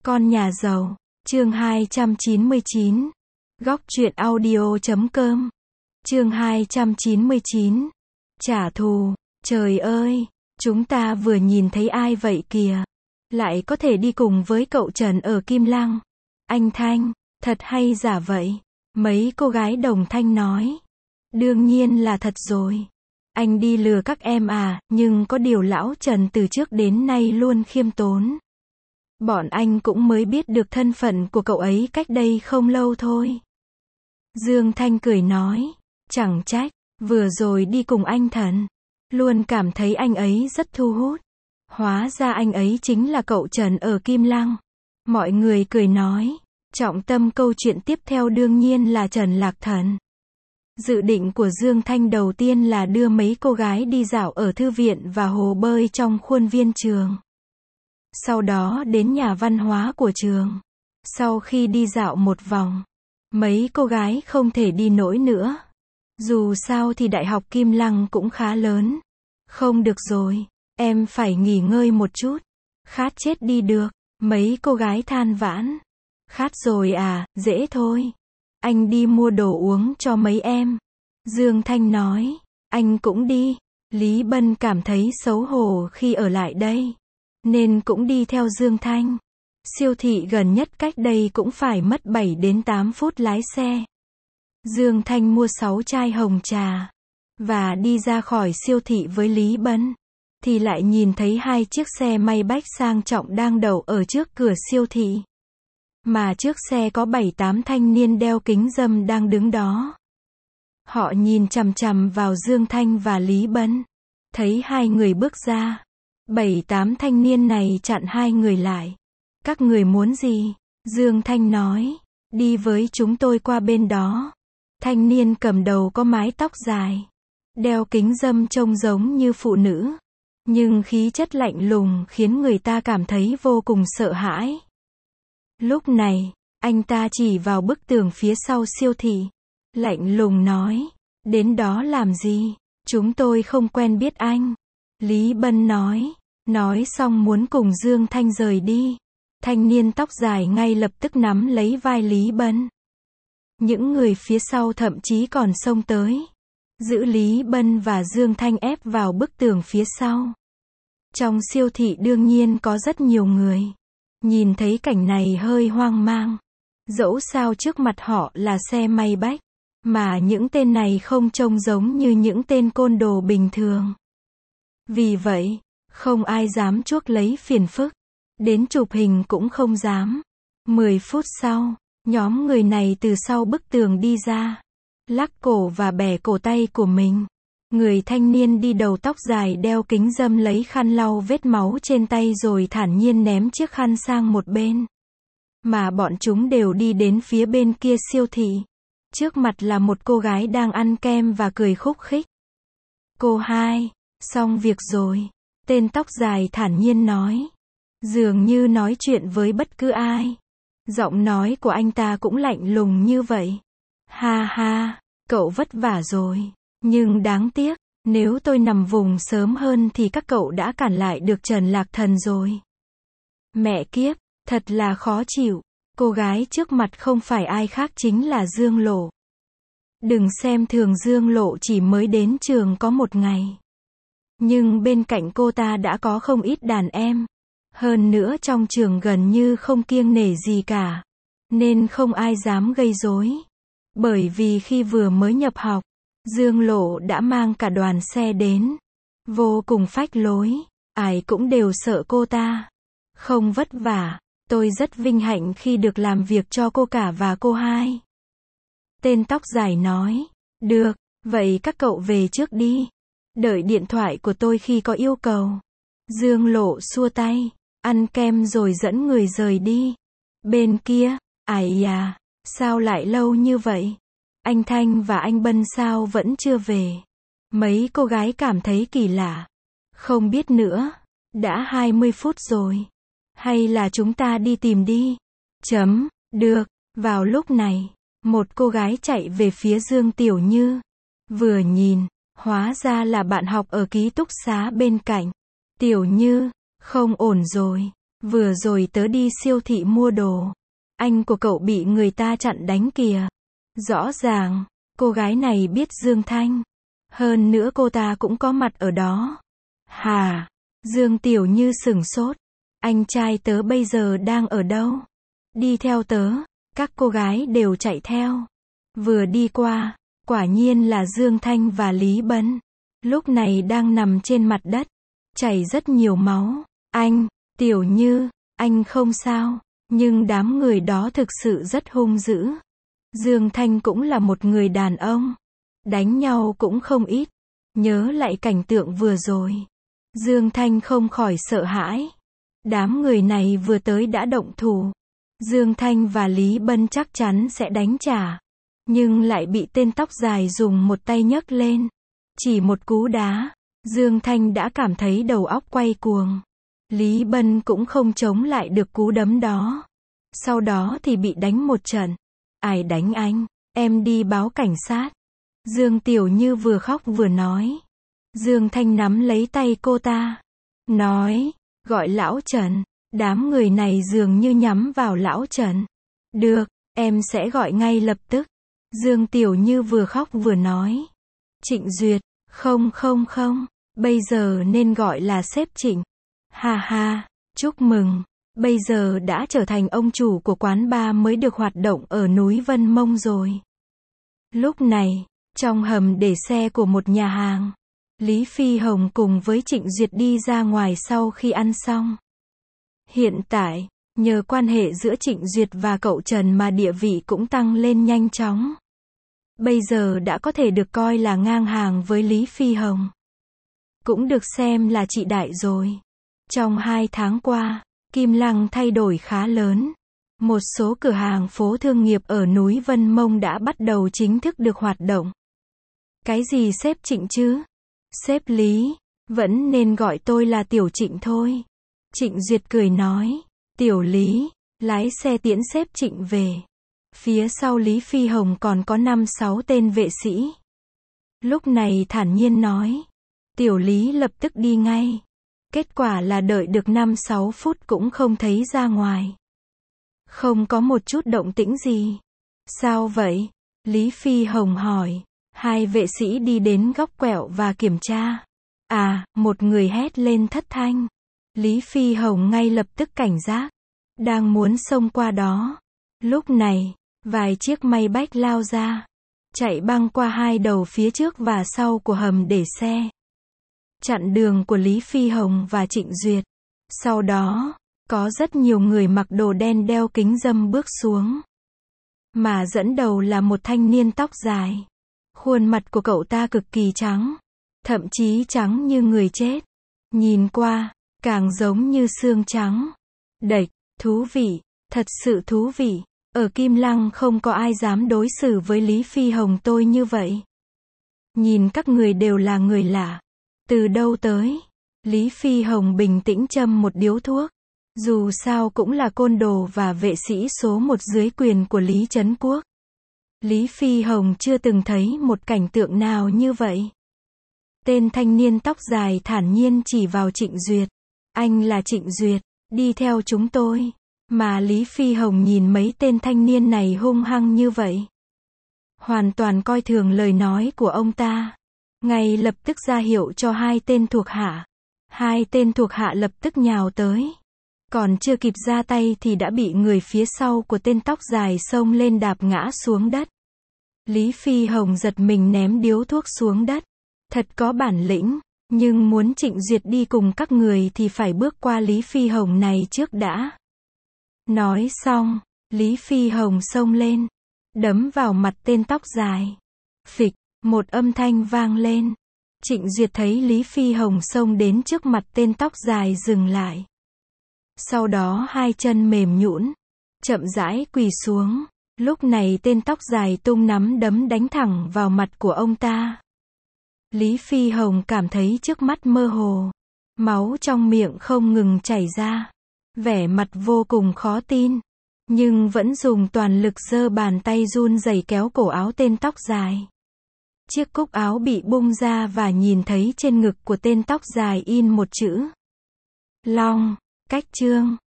Con nhà giàu, chương 299. Góc truyện audio.com. Chương 299. Trả thù, trời ơi, chúng ta vừa nhìn thấy ai vậy kìa? Lại có thể đi cùng với cậu Trần ở Kim Lăng. Anh Thanh, thật hay giả vậy? Mấy cô gái đồng thanh nói. Đương nhiên là thật rồi. Anh đi lừa các em à, nhưng có điều lão Trần từ trước đến nay luôn khiêm tốn. Bọn anh cũng mới biết được thân phận của cậu ấy cách đây không lâu thôi. Dương Thanh cười nói, chẳng trách, vừa rồi đi cùng anh Thần, luôn cảm thấy anh ấy rất thu hút. Hóa ra anh ấy chính là cậu Trần ở Kim Lăng. Mọi người cười nói, trọng tâm câu chuyện tiếp theo đương nhiên là Trần Lạc Thần. Dự định của Dương Thanh đầu tiên là đưa mấy cô gái đi dạo ở thư viện và hồ bơi trong khuôn viên trường. Sau đó đến nhà văn hóa của trường. Sau khi đi dạo một vòng, mấy cô gái không thể đi nổi nữa. Dù sao thì Đại học Kim Lăng cũng khá lớn. Không được rồi, em phải nghỉ ngơi một chút. Khát chết đi được, mấy cô gái than vãn. Khát rồi à, dễ thôi. Anh đi mua đồ uống cho mấy em. Dương Thanh nói, anh cũng đi. Lý Bân cảm thấy xấu hổ khi ở lại đây, nên cũng đi theo Dương Thanh. Siêu thị gần nhất cách đây cũng phải mất 7 đến 8 phút lái xe. Dương Thanh mua 6 chai hồng trà, và đi ra khỏi siêu thị với Lý Bân, thì lại nhìn thấy 2 chiếc xe Maybach sang trọng đang đậu ở trước cửa siêu thị. Mà trước xe có 7-8 thanh niên đeo kính râm đang đứng đó. Họ nhìn chằm chằm vào Dương Thanh và Lý Bân. Thấy hai người bước ra, 7-8 thanh niên này chặn hai người lại. Các người muốn gì? Dương Thanh nói, đi với chúng tôi qua bên đó. Thanh niên cầm đầu có mái tóc dài, đeo kính râm trông giống như phụ nữ, nhưng khí chất lạnh lùng khiến người ta cảm thấy vô cùng sợ hãi. Lúc này, anh ta chỉ vào bức tường phía sau siêu thị, lạnh lùng nói, đến đó làm gì? Chúng tôi không quen biết anh. Lý Bân nói xong muốn cùng Dương Thanh rời đi. Thanh niên tóc dài ngay lập tức nắm lấy vai Lý Bân. Những người phía sau thậm chí còn xông tới, giữ Lý Bân và Dương Thanh ép vào bức tường phía sau. Trong siêu thị đương nhiên có rất nhiều người. Nhìn thấy cảnh này hơi hoang mang. Dẫu sao trước mặt họ là xe Maybach, mà những tên này không trông giống như những tên côn đồ bình thường. Vì vậy, không ai dám chuốc lấy phiền phức. Đến chụp hình cũng không dám. 10 phút sau, nhóm người này từ sau bức tường đi ra, lắc cổ và bẻ cổ tay của mình. Người thanh niên đi đầu tóc dài đeo kính râm lấy khăn lau vết máu trên tay rồi thản nhiên ném chiếc khăn sang một bên. Mà bọn chúng đều đi đến phía bên kia siêu thị. Trước mặt là một cô gái đang ăn kem và cười khúc khích. Cô hai, xong việc rồi. Tên tóc dài thản nhiên nói. Dường như nói chuyện với bất cứ ai. Giọng nói của anh ta cũng lạnh lùng như vậy. Ha ha, cậu vất vả rồi. Nhưng đáng tiếc, nếu tôi nằm vùng sớm hơn thì các cậu đã cản lại được Trần Lạc Thần rồi. Mẹ kiếp, thật là khó chịu. Cô gái trước mặt không phải ai khác chính là Dương Lộ. Đừng xem thường Dương Lộ chỉ mới đến trường có một ngày. Nhưng bên cạnh cô ta đã có không ít đàn em. Hơn nữa trong trường gần như không kiêng nể gì cả. Nên không ai dám gây rối. Bởi vì khi vừa mới nhập học, Dương Lộ đã mang cả đoàn xe đến. Vô cùng phách lối. Ai cũng đều sợ cô ta. Không vất vả. Tôi rất vinh hạnh khi được làm việc cho cô cả và cô hai. Tên tóc dài nói. Được, vậy các cậu về trước đi. Đợi điện thoại của tôi khi có yêu cầu. Dương Lộ xua tay, ăn kem rồi dẫn người rời đi. Bên kia, ải à, sao lại lâu như vậy? Anh Thanh và anh Bân sao vẫn chưa về? Mấy cô gái cảm thấy kỳ lạ. Không biết nữa, đã 20 phút rồi. Hay là chúng ta đi tìm đi? Được, vào lúc này, một cô gái chạy về phía Dương Tiểu Như. Vừa nhìn, hóa ra là bạn học ở ký túc xá bên cạnh. Tiểu Như, không ổn rồi. Vừa rồi tớ đi siêu thị mua đồ. Anh của cậu bị người ta chặn đánh kìa. Rõ ràng, cô gái này biết Dương Thanh. Hơn nữa cô ta cũng có mặt ở đó. Hả? Dương Tiểu Như sửng sốt. Anh trai tớ bây giờ đang ở đâu? Đi theo tớ. Các cô gái đều chạy theo. Vừa đi qua, quả nhiên là Dương Thanh và Lý Bân. Lúc này đang nằm trên mặt đất. Chảy rất nhiều máu. Anh, Tiểu Như, anh không sao. Nhưng đám người đó thực sự rất hung dữ. Dương Thanh cũng là một người đàn ông. Đánh nhau cũng không ít. Nhớ lại cảnh tượng vừa rồi. Dương Thanh không khỏi sợ hãi. Đám người này vừa tới đã động thủ. Dương Thanh và Lý Bân chắc chắn sẽ đánh trả. Nhưng lại bị tên tóc dài dùng một tay nhấc lên. Chỉ một cú đá, Dương Thanh đã cảm thấy đầu óc quay cuồng. Lý Bân cũng không chống lại được cú đấm đó. Sau đó thì bị đánh một trận. Ai đánh anh? Em đi báo cảnh sát. Dương Tiểu Như vừa khóc vừa nói. Dương Thanh nắm lấy tay cô ta. Nói, gọi lão Trần. Đám người này dường như nhắm vào lão Trần. Được, em sẽ gọi ngay lập tức. Dương Tiểu Như vừa khóc vừa nói. Trịnh Duyệt, không, bây giờ nên gọi là sếp Trịnh. Ha ha, chúc mừng, bây giờ đã trở thành ông chủ của quán bar mới được hoạt động ở núi Vân Mông rồi. Lúc này, trong hầm để xe của một nhà hàng, Lý Phi Hồng cùng với Trịnh Duyệt đi ra ngoài sau khi ăn xong. Hiện tại, nhờ quan hệ giữa Trịnh Duyệt và cậu Trần mà địa vị cũng tăng lên nhanh chóng. Bây giờ đã có thể được coi là ngang hàng với Lý Phi Hồng. Cũng được xem là chị đại rồi. Trong 2 tháng qua, Kim Lăng thay đổi khá lớn. Một số cửa hàng phố thương nghiệp ở núi Vân Mông đã bắt đầu chính thức được hoạt động. Cái gì sếp Trịnh chứ? Sếp Lý, vẫn nên gọi tôi là Tiểu Trịnh thôi. Trịnh Duyệt cười nói, Tiểu Lý, lái xe tiễn sếp Trịnh về. Phía sau Lý Phi Hồng còn có 5-6 tên vệ sĩ. Lúc này thản nhiên nói, Tiểu Lý lập tức đi ngay. Kết quả là đợi được 5-6 phút cũng không thấy ra ngoài. Không có một chút động tĩnh gì. Sao vậy? Lý Phi Hồng hỏi. 2 vệ sĩ đi đến góc quẹo và kiểm tra. À, một người hét lên thất thanh. Lý Phi Hồng ngay lập tức cảnh giác. Đang muốn xông qua đó. Lúc này, vài chiếc may bách lao ra. Chạy băng qua 2 đầu phía trước và sau của hầm để xe. Chặn đường của Lý Phi Hồng và Trịnh Duyệt. Sau đó, có rất nhiều người mặc đồ đen đeo kính râm bước xuống. Mà dẫn đầu là một thanh niên tóc dài. Khuôn mặt của cậu ta cực kỳ trắng. Thậm chí trắng như người chết. Nhìn qua, càng giống như xương trắng. Đệch, thú vị, thật sự thú vị. Ở Kim Lăng không có ai dám đối xử với Lý Phi Hồng tôi như vậy. Nhìn các người đều là người lạ. Từ đâu tới? Lý Phi Hồng bình tĩnh châm một điếu thuốc. Dù sao cũng là côn đồ và vệ sĩ số 1 dưới quyền của Lý Trấn Quốc. Lý Phi Hồng chưa từng thấy một cảnh tượng nào như vậy. Tên thanh niên tóc dài thản nhiên chỉ vào Trịnh Duyệt. Anh là Trịnh Duyệt, đi theo chúng tôi. Mà Lý Phi Hồng nhìn mấy tên thanh niên này hung hăng như vậy. Hoàn toàn coi thường lời nói của ông ta. Ngay lập tức ra hiệu cho 2 tên thuộc hạ. 2 tên thuộc hạ lập tức nhào tới. Còn chưa kịp ra tay thì đã bị người phía sau của tên tóc dài xông lên đạp ngã xuống đất. Lý Phi Hồng giật mình ném điếu thuốc xuống đất. Thật có bản lĩnh, nhưng muốn Trịnh Duyệt đi cùng các người thì phải bước qua Lý Phi Hồng này trước đã. Nói xong, Lý Phi Hồng xông lên, đấm vào mặt tên tóc dài. Phịch, một âm thanh vang lên. Trịnh Duyệt thấy Lý Phi Hồng xông đến trước mặt tên tóc dài dừng lại. Sau đó 2 chân mềm nhũn, chậm rãi quỳ xuống. Lúc này tên tóc dài tung nắm đấm đánh thẳng vào mặt của ông ta. Lý Phi Hồng cảm thấy trước mắt mơ hồ. Máu trong miệng không ngừng chảy ra. Vẻ mặt vô cùng khó tin. Nhưng vẫn dùng toàn lực giơ bàn tay run rẩy kéo cổ áo tên tóc dài. Chiếc cúc áo bị bung ra và nhìn thấy trên ngực của tên tóc dài in một chữ. Long, cách chương.